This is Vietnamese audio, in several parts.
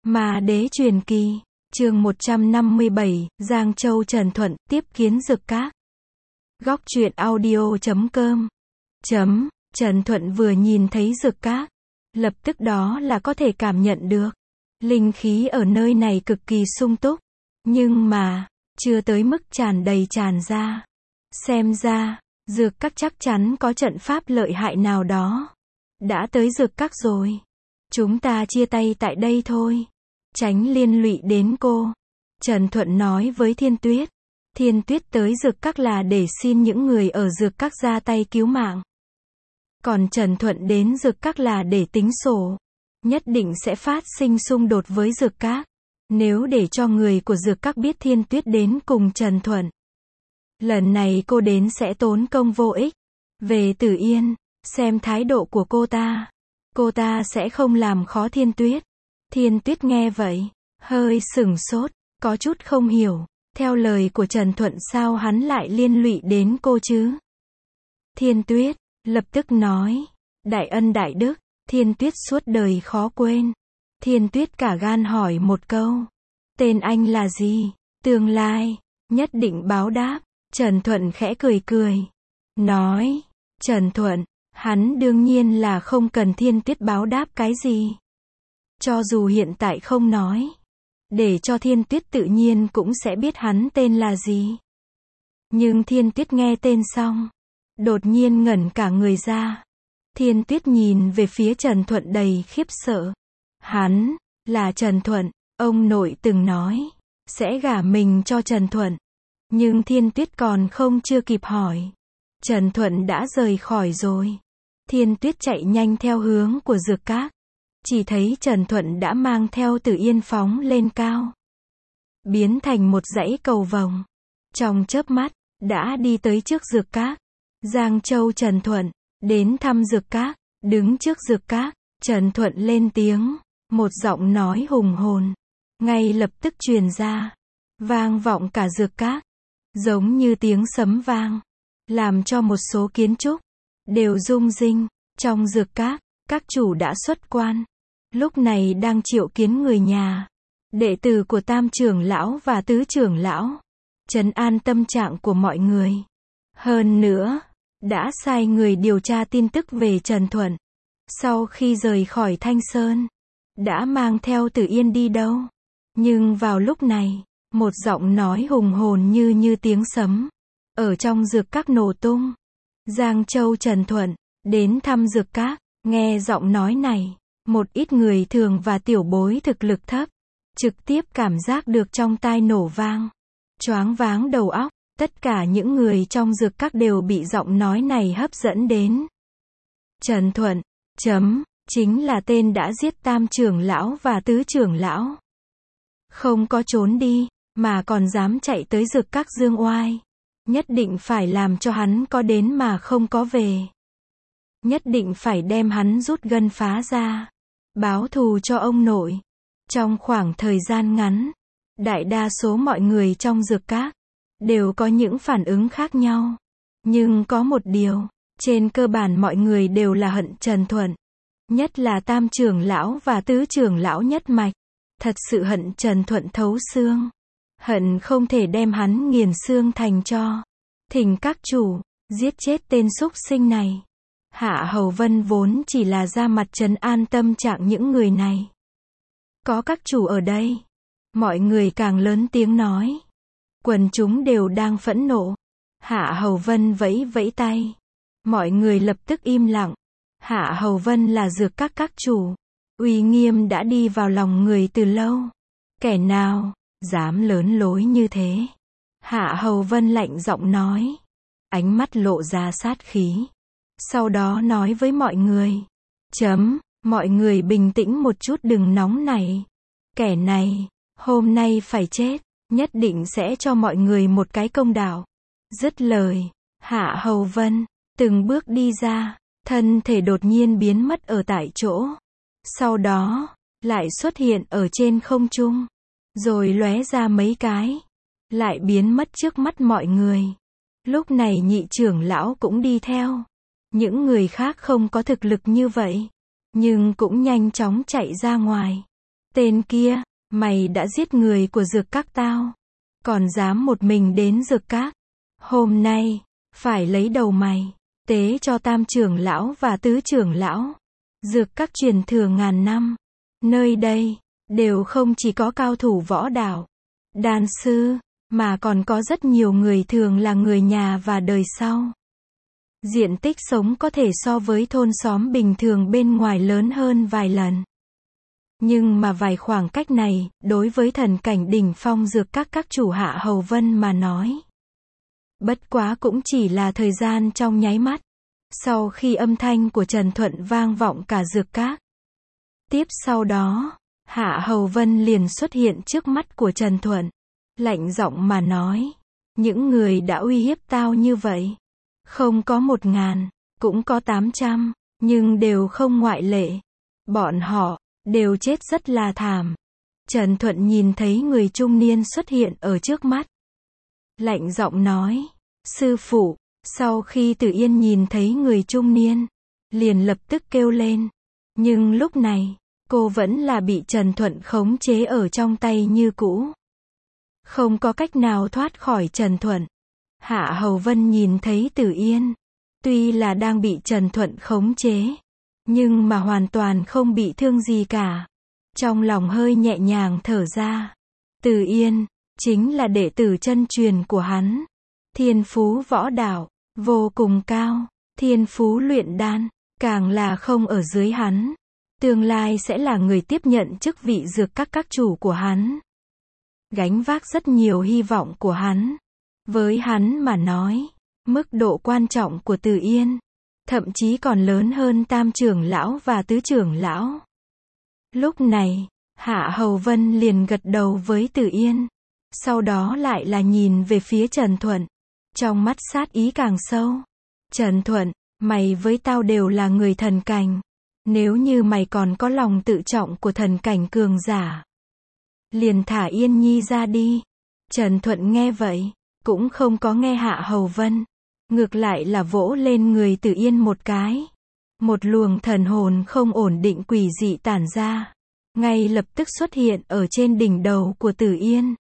Ma Đế Truyền Kỳ, chương 157, Giang Châu Trần Thuận tiếp kiến Dực Các. Góc truyện audio.com. Trần Thuận vừa nhìn thấy Dực Các, lập tức đó là có thể cảm nhận được. Linh khí ở nơi này cực kỳ sung túc, nhưng mà, chưa tới mức tràn đầy tràn ra. Xem ra, Dực Các chắc chắn có trận pháp lợi hại nào đó. Đã tới Dực Các rồi. Chúng ta chia tay tại đây thôi. Tránh liên lụy đến cô. Trần Thuận nói với Thiên Tuyết. Thiên Tuyết tới Dực Các là để xin những người ở Dực Các ra tay cứu mạng. Còn Trần Thuận đến Dực Các là để tính sổ. Nhất định sẽ phát sinh xung đột với Dực Các. Nếu để cho người của Dực Các biết Thiên Tuyết đến cùng Trần Thuận, lần này cô đến sẽ tốn công vô ích. Về Tử Yên, xem thái độ của cô ta sẽ không làm khó Thiên Tuyết. Thiên Tuyết nghe vậy, hơi sửng sốt, có chút không hiểu, theo lời của Trần Thuận sao hắn lại liên lụy đến cô chứ? Thiên Tuyết lập tức nói, đại ân đại đức, Thiên Tuyết suốt đời khó quên. Thiên Tuyết cả gan hỏi một câu, tên anh là gì? Tương lai nhất định báo đáp. Trần Thuận khẽ cười cười, nói, Trần Thuận, hắn đương nhiên là không cần Thiên Tuyết báo đáp cái gì. Cho dù hiện tại không nói, để cho Thiên Tuyết tự nhiên cũng sẽ biết hắn tên là gì. Nhưng Thiên Tuyết nghe tên xong, đột nhiên ngẩn cả người ra. Thiên Tuyết nhìn về phía Trần Thuận đầy khiếp sợ. Hắn là Trần Thuận, ông nội từng nói sẽ gả mình cho Trần Thuận. Nhưng Thiên Tuyết còn không chưa kịp hỏi, Trần Thuận đã rời khỏi rồi. Thiên Tuyết chạy nhanh theo hướng của Dực Các. Chỉ thấy Trần Thuận đã mang theo Tử Yên phóng lên cao, biến thành một dãy cầu vồng. Trong chớp mắt, đã đi tới trước Dực Các. Giang Châu Trần Thuận, đến thăm Dực Các, đứng trước Dực Các, Trần Thuận lên tiếng, một giọng nói hùng hồn, ngay lập tức truyền ra, vang vọng cả Dực Các, giống như tiếng sấm vang, làm cho một số kiến trúc đều rung rinh. Trong Dực các chủ đã xuất quan, lúc này đang triệu kiến người nhà, đệ tử của Tam trưởng lão và Tứ trưởng lão, trấn an tâm trạng của mọi người. Hơn nữa, đã sai người điều tra tin tức về Trần Thuận. Sau khi rời khỏi Thanh Sơn, đã mang theo Tử Yên đi đâu. Nhưng vào lúc này, một giọng nói hùng hồn như tiếng sấm, ở trong Dực Các nổ tung. Giang Châu Trần Thuận, đến thăm Dực Các. Nghe giọng nói này, một ít người thường và tiểu bối thực lực thấp, trực tiếp cảm giác được trong tai nổ vang, choáng váng đầu óc. Tất cả những người trong Dực Các đều bị giọng nói này hấp dẫn đến. Trần Thuận, chính là tên đã giết Tam trưởng lão và Tứ trưởng lão. Không có trốn đi, mà còn dám chạy tới Dực Các dương oai. Nhất định phải làm cho hắn có đến mà không có về. Nhất định phải đem hắn rút gân phá ra, báo thù cho ông nội. Trong khoảng thời gian ngắn, đại đa số mọi người trong Dực Các đều có những phản ứng khác nhau. Nhưng có một điều, trên cơ bản mọi người đều là hận Trần Thuận. Nhất là Tam trưởng lão và Tứ trưởng lão nhất mạch. Thật sự hận Trần Thuận thấu xương. Hận không thể đem hắn nghiền xương thành tro. Thỉnh các chủ, giết chết tên súc sinh này. Hạ Hầu Vân vốn chỉ là ra mặt trấn an tâm trạng những người này. Có các chủ ở đây, mọi người càng lớn tiếng nói. Quần chúng đều đang phẫn nộ. Hạ Hầu Vân vẫy vẫy tay. Mọi người lập tức im lặng. Hạ Hầu Vân là Dực các chủ. Uy nghiêm đã đi vào lòng người từ lâu. Kẻ nào dám lớn lối như thế? Hạ Hầu Vân lạnh giọng nói. Ánh mắt lộ ra sát khí. Sau đó nói với mọi người. Mọi người bình tĩnh một chút, đừng nóng nảy. Kẻ này, hôm nay phải chết. Nhất định sẽ cho mọi người một cái công đạo. Dứt lời, Hạ Hầu Vân từng bước đi ra, thân thể đột nhiên biến mất ở tại chỗ. Sau đó, lại xuất hiện ở trên không trung, rồi lóe ra mấy cái, lại biến mất trước mắt mọi người. Lúc này Nhị trưởng lão cũng đi theo. Những người khác không có thực lực như vậy, nhưng cũng nhanh chóng chạy ra ngoài. Tên kia, mày đã giết người của dược các tao, còn dám một mình đến dược các. Hôm nay, phải lấy đầu mày, tế cho tam trưởng lão và tứ trưởng lão. Dược các truyền thừa ngàn năm. Nơi đây, đều không chỉ có cao thủ võ đạo, đan sư, mà còn có rất nhiều người thường là người nhà và đời sau. Diện tích sống có thể so với thôn xóm bình thường bên ngoài lớn hơn vài lần. Nhưng mà vài khoảng cách này, đối với thần cảnh đỉnh phong dược các chủ Hạ Hầu Vân mà nói, bất quá cũng chỉ là thời gian trong nháy mắt. Sau khi âm thanh của Trần Thuận vang vọng cả dược các, tiếp sau đó, Hạ Hầu Vân liền xuất hiện trước mắt của Trần Thuận, lạnh giọng mà nói, những người đã uy hiếp tao như vậy, không có 1000, cũng có 800, nhưng đều không ngoại lệ. Bọn họ, đều chết rất là thảm. Trần Thuận nhìn thấy người trung niên xuất hiện ở trước mắt. Lạnh giọng nói, sư phụ, sau khi Tử Yên nhìn thấy người trung niên, liền lập tức kêu lên. Nhưng lúc này, cô vẫn là bị Trần Thuận khống chế ở trong tay như cũ. Không có cách nào thoát khỏi Trần Thuận. Hạ Hầu Vân nhìn thấy Tử Yên, tuy là đang bị Trần Thuận khống chế, nhưng mà hoàn toàn không bị thương gì cả. Trong lòng hơi nhẹ nhàng thở ra. Tử Yên, chính là đệ tử chân truyền của hắn. Thiên phú võ đạo, vô cùng cao. Thiên phú luyện đan, càng là không ở dưới hắn. Tương lai sẽ là người tiếp nhận chức vị dược các chủ của hắn. Gánh vác rất nhiều hy vọng của hắn. Với hắn mà nói, mức độ quan trọng của Tử Yên, thậm chí còn lớn hơn tam trưởng lão và tứ trưởng lão. Lúc này, Hạ Hầu Vân liền gật đầu với Tử Yên. Sau đó lại là nhìn về phía Trần Thuận. Trong mắt sát ý càng sâu. Trần Thuận, mày với tao đều là người thần cảnh. Nếu như mày còn có lòng tự trọng của thần cảnh cường giả, liền thả Yên Nhi ra đi. Trần Thuận nghe vậy, cũng không có nghe Hạ Hầu Vân. Ngược lại là vỗ lên người Tử Yên một cái. Một luồng thần hồn không ổn định quỷ dị tản ra. Ngay lập tức xuất hiện ở trên đỉnh đầu của Tử Yên.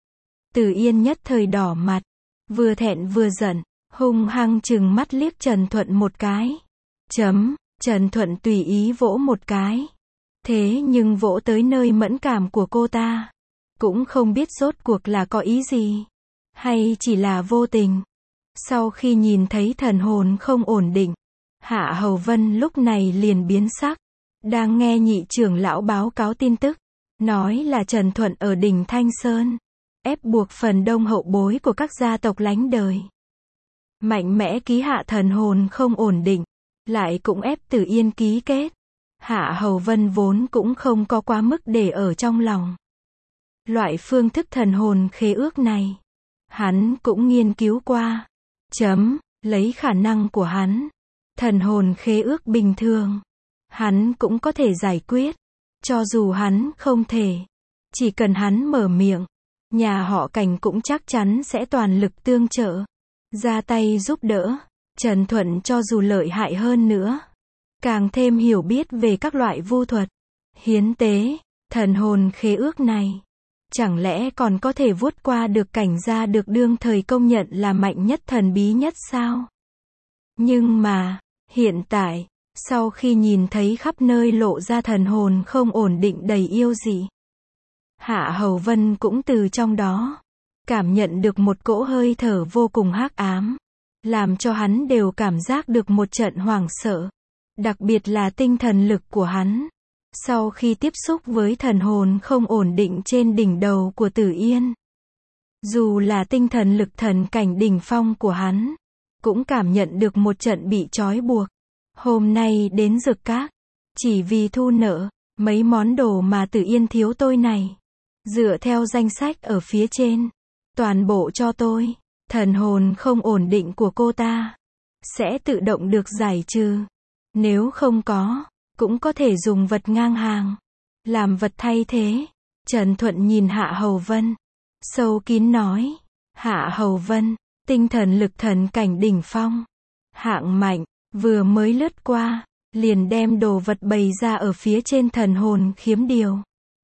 Tử Yên nhất thời đỏ mặt. Vừa thẹn vừa giận, hung hăng trừng mắt liếc Trần Thuận một cái. Trần Thuận tùy ý vỗ một cái. Thế nhưng vỗ tới nơi mẫn cảm của cô ta. Cũng không biết rốt cuộc là có ý gì. Hay chỉ là vô tình. Sau khi nhìn thấy thần hồn không ổn định, Hạ Hầu Vân lúc này liền biến sắc. Đang nghe nhị trưởng lão báo cáo tin tức. Nói là Trần Thuận ở đỉnh Thanh Sơn. Ép buộc phần đông hậu bối của các gia tộc lánh đời. Mạnh mẽ ký hạ thần hồn không ổn định. Lại cũng ép Tử Yên ký kết. Hạ Hầu Vân vốn cũng không có quá mức để ở trong lòng. Loại phương thức thần hồn khế ước này, hắn cũng nghiên cứu qua. Lấy khả năng của hắn, thần hồn khế ước bình thường, hắn cũng có thể giải quyết. Cho dù hắn không thể, chỉ cần hắn mở miệng, nhà họ Cảnh cũng chắc chắn sẽ toàn lực tương trợ, ra tay giúp đỡ. Trần Thuận cho dù lợi hại hơn nữa, càng thêm hiểu biết về các loại vu thuật, hiến tế, thần hồn khế ước này, chẳng lẽ còn có thể vuốt qua được Cảnh gia được đương thời công nhận là mạnh nhất thần bí nhất sao? Nhưng mà, hiện tại, sau khi nhìn thấy khắp nơi lộ ra thần hồn không ổn định đầy yêu dị, Hạ Hầu Vân cũng từ trong đó cảm nhận được một cỗ hơi thở vô cùng hắc ám, làm cho hắn đều cảm giác được một trận hoảng sợ, đặc biệt là tinh thần lực của hắn. Sau khi tiếp xúc với thần hồn không ổn định trên đỉnh đầu của Tử Yên, dù là tinh thần lực thần cảnh đỉnh phong của hắn, cũng cảm nhận được một trận bị trói buộc. Hôm nay đến dược các, chỉ vì thu nợ mấy món đồ mà Tử Yên thiếu tôi này. Dựa theo danh sách ở phía trên, toàn bộ cho tôi. Thần hồn không ổn định của cô ta sẽ tự động được giải trừ. Nếu không có, cũng có thể dùng vật ngang hàng làm vật thay thế. Trần Thuận nhìn Hạ Hầu Vân, sâu kín nói, Hạ Hầu Vân, tinh thần lực thần cảnh đỉnh phong, hạng mạnh, vừa mới lướt qua, liền đem đồ vật bày ra ở phía trên thần hồn khiếm điều.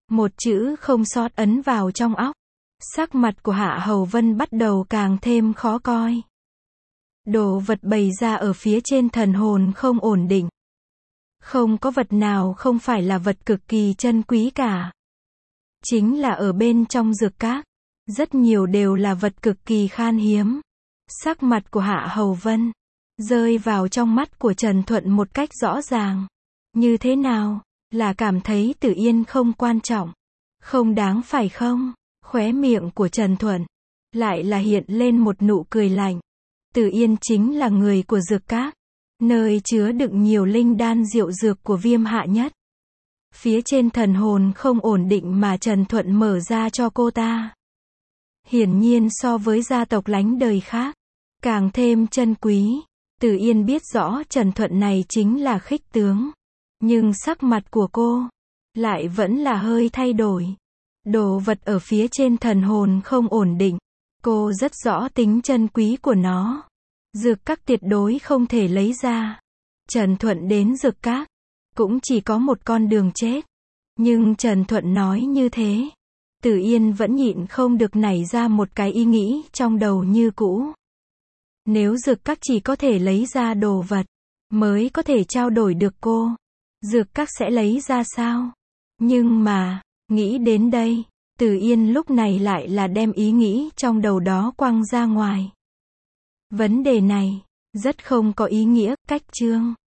một chữ không sót ấn vào trong óc. Sắc mặt của Hạ Hầu Vân bắt đầu càng thêm khó coi. Đồ vật bày ra ở phía trên thần hồn không ổn định. Không có vật nào không phải là vật cực kỳ chân quý cả. Chính là ở bên trong dược các, rất nhiều đều là vật cực kỳ khan hiếm. Sắc mặt của Hạ Hầu Vân rơi vào trong mắt của Trần Thuận một cách rõ ràng. Như thế nào? Là cảm thấy Tử Yên không quan trọng, không đáng phải không? Khóe miệng của Trần Thuận lại là hiện lên một nụ cười lạnh. Tử Yên chính là người của dược các, nơi chứa đựng nhiều linh đan diệu dược của Viêm Hạ Nhất. Phía trên thần hồn không ổn định mà Trần Thuận mở ra cho cô ta, hiển nhiên so với gia tộc lánh đời khác, càng thêm chân quý. Tử Yên biết rõ Trần Thuận này chính là khích tướng, nhưng sắc mặt của cô lại vẫn là hơi thay đổi. Đồ vật ở phía trên thần hồn không ổn định, cô rất rõ tính chân quý của nó. Dược các tuyệt đối không thể lấy ra. Trần Thuận đến dược các cũng chỉ có một con đường chết. Nhưng Trần Thuận nói như thế, Tử Yên vẫn nhịn không được nảy ra một cái ý nghĩ trong đầu như cũ. Nếu dược các chỉ có thể lấy ra đồ vật mới có thể trao đổi được cô, dược các sẽ lấy ra sao? Nhưng mà, nghĩ đến đây, Tử Yên lúc này lại là đem ý nghĩ trong đầu đó quăng ra ngoài. Vấn đề này rất không có ý nghĩa. Cách chương